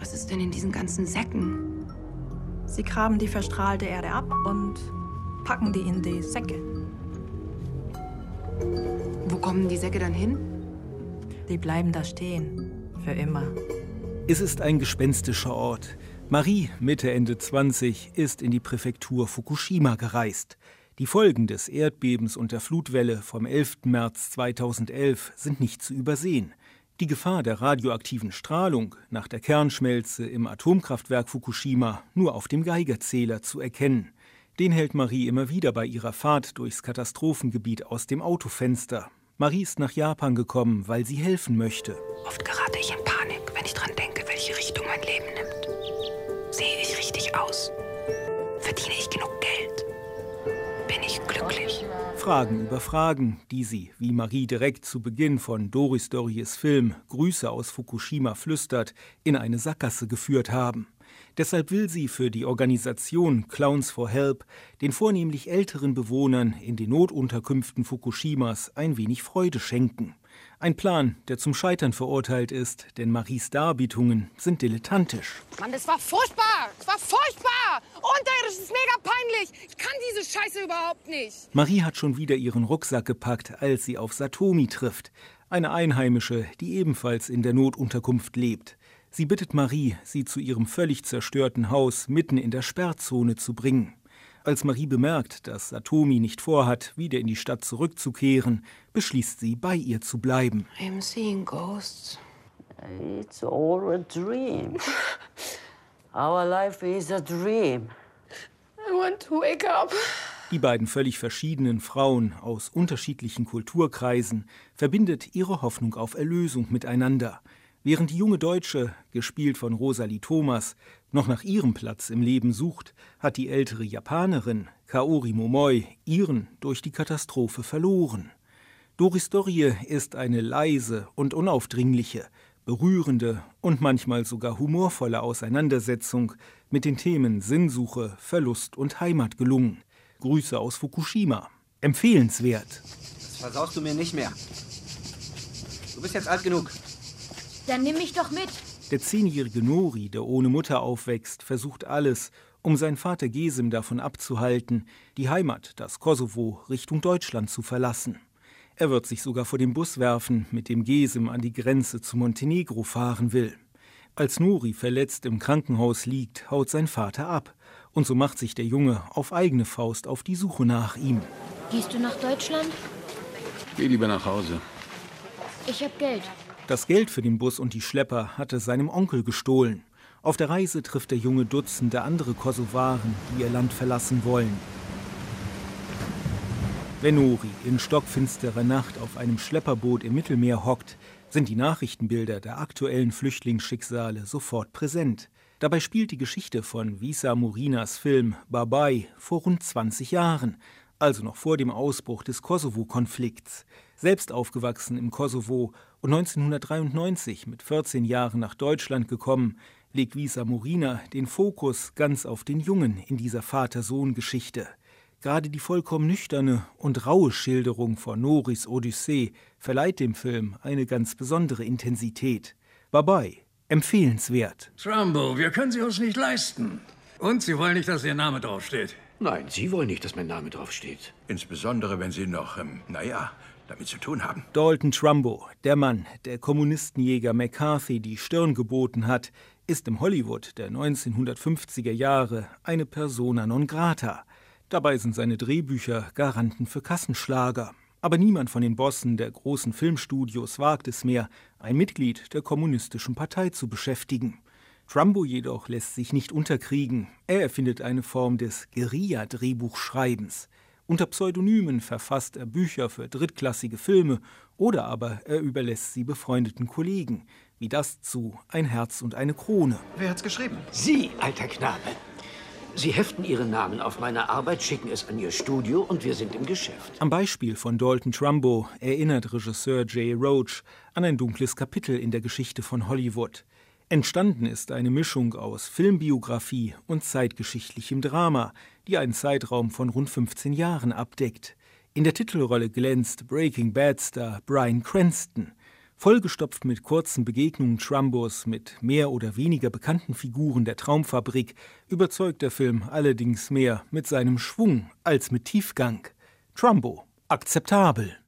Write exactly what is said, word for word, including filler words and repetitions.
Was ist denn in diesen ganzen Säcken? Sie graben die verstrahlte Erde ab und packen die in die Säcke. Wo kommen die Säcke dann hin? Die bleiben da stehen. Für immer. Es ist ein gespenstischer Ort. Marie, Mitte, Ende zwanzig, ist in die Präfektur Fukushima gereist. Die Folgen des Erdbebens und der Flutwelle vom elften März zweitausendelf sind nicht zu übersehen. Die Gefahr der radioaktiven Strahlung nach der Kernschmelze im Atomkraftwerk Fukushima nur auf dem Geigerzähler zu erkennen. Den hält Marie immer wieder bei ihrer Fahrt durchs Katastrophengebiet aus dem Autofenster. Marie ist nach Japan gekommen, weil sie helfen möchte. Oft gerate ich in Panik, wenn ich dran denke, welche Richtung mein Leben nimmt. Sehe ich richtig aus? Verdiene ich genug Geld? Bin ich glücklich? Fragen über Fragen, die sie, wie Marie direkt zu Beginn von Doris Dörries Film Grüße aus Fukushima flüstert, in eine Sackgasse geführt haben. Deshalb will sie für die Organisation Clowns for Help den vornehmlich älteren Bewohnern in den Notunterkünften Fukushimas ein wenig Freude schenken. Ein Plan, der zum Scheitern verurteilt ist, denn Maries Darbietungen sind dilettantisch. Mann, das war furchtbar! Das war furchtbar! Unterirdisch ist mega peinlich! Ich kann diese Scheiße überhaupt nicht! Marie hat schon wieder ihren Rucksack gepackt, als sie auf Satomi trifft. Eine Einheimische, die ebenfalls in der Notunterkunft lebt. Sie bittet Marie, sie zu ihrem völlig zerstörten Haus mitten in der Sperrzone zu bringen. Als Marie bemerkt, dass Satomi nicht vorhat, wieder in die Stadt zurückzukehren, beschließt sie, bei ihr zu bleiben. I'm seeing ghosts. It's all a dream. Our life is a dream. I want to wake up. Die beiden völlig verschiedenen Frauen aus unterschiedlichen Kulturkreisen verbindet ihre Hoffnung auf Erlösung miteinander. Während die junge Deutsche, gespielt von Rosalie Thomas, noch nach ihrem Platz im Leben sucht, hat die ältere Japanerin, Kaori Momoi, ihren durch die Katastrophe verloren. Doris Dörrie ist eine leise und unaufdringliche, berührende und manchmal sogar humorvolle Auseinandersetzung mit den Themen Sinnsuche, Verlust und Heimat gelungen. Grüße aus Fukushima. Empfehlenswert. Das versaust du mir nicht mehr. Du bist jetzt alt genug. Dann nimm mich doch mit. Der zehnjährige Nori, der ohne Mutter aufwächst, versucht alles, um seinen Vater Gesim davon abzuhalten, die Heimat, das Kosovo, Richtung Deutschland zu verlassen. Er wird sich sogar vor den Bus werfen, mit dem Gesim an die Grenze zu Montenegro fahren will. Als Nori verletzt im Krankenhaus liegt, haut sein Vater ab. Und so macht sich der Junge auf eigene Faust auf die Suche nach ihm. Gehst du nach Deutschland? Geh lieber nach Hause. Ich hab Geld. Das Geld für den Bus und die Schlepper hatte seinem Onkel gestohlen. Auf der Reise trifft der Junge Dutzende andere Kosovaren, die ihr Land verlassen wollen. Wenn Nori in stockfinsterer Nacht auf einem Schlepperboot im Mittelmeer hockt, sind die Nachrichtenbilder der aktuellen Flüchtlingsschicksale sofort präsent. Dabei spielt die Geschichte von Visa Murinas Film Babai vor rund zwanzig Jahren, also noch vor dem Ausbruch des Kosovo-Konflikts. Selbst aufgewachsen im Kosovo und neunzehnhundertdreiundneunzig mit vierzehn Jahren nach Deutschland gekommen, legt Visa Murina den Fokus ganz auf den Jungen in dieser Vater-Sohn-Geschichte. Gerade die vollkommen nüchterne und raue Schilderung von Noris Odyssee verleiht dem Film eine ganz besondere Intensität. Babai, empfehlenswert. Trumbo, wir können sie uns nicht leisten. Und Sie wollen nicht, dass Ihr Name draufsteht? Nein, Sie wollen nicht, dass mein Name draufsteht. Insbesondere, wenn Sie noch, ähm, naja, damit zu tun haben. Dalton Trumbo, der Mann, der Kommunistenjäger McCarthy die Stirn geboten hat, ist im Hollywood der neunzehnhundertfünfziger Jahre eine Persona non grata. Dabei sind seine Drehbücher Garanten für Kassenschlager. Aber niemand von den Bossen der großen Filmstudios wagt es mehr, ein Mitglied der Kommunistischen Partei zu beschäftigen. Trumbo jedoch lässt sich nicht unterkriegen. Er erfindet eine Form des Guerilla-Drehbuchschreibens. Unter Pseudonymen verfasst er Bücher für drittklassige Filme oder aber er überlässt sie befreundeten Kollegen, wie das zu Ein Herz und eine Krone. Wer hat's geschrieben? Sie, alter Knabe. Sie heften Ihren Namen auf meine Arbeit, schicken es an Ihr Studio und wir sind im Geschäft. Am Beispiel von Dalton Trumbo erinnert Regisseur Jay Roach an ein dunkles Kapitel in der Geschichte von Hollywood. Entstanden ist eine Mischung aus Filmbiografie und zeitgeschichtlichem Drama, die einen Zeitraum von rund fünfzehn Jahren abdeckt. In der Titelrolle glänzt Breaking Bad-Star Bryan Cranston. Vollgestopft mit kurzen Begegnungen Trumbos mit mehr oder weniger bekannten Figuren der Traumfabrik überzeugt der Film allerdings mehr mit seinem Schwung als mit Tiefgang. Trumbo, akzeptabel.